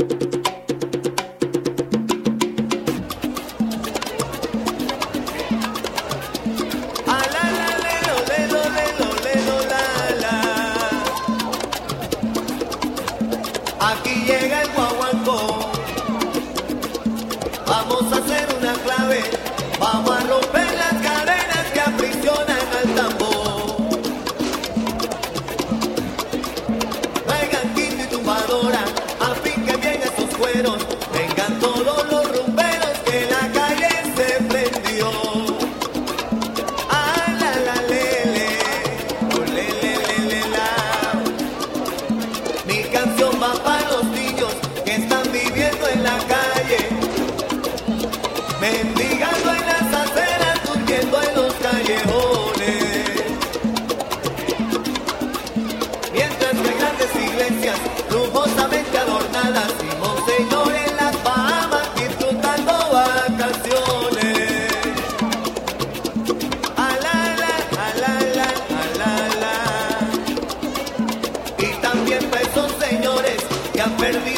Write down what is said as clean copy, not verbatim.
Aquí llega el guaguancó. Vamos a hacer una clave. Vamos a romper las cadenas que aprisionan al tambor. Traigan quinto y tumbadora, afinquen bien esos cueros. Vengan todos los rumberos que la calle se prendió. Ah, la la lele, oh, le la. Mi canción va para los niños que están viviendo en la calle, mendigando en las aceras, durmiendo en los callejones. Mientras que hay grandes iglesias lujosamente adornadas y monseñor en las Bahamas disfrutando vacaciones. Alala, alala, alala. Y también para esos señores que han perdido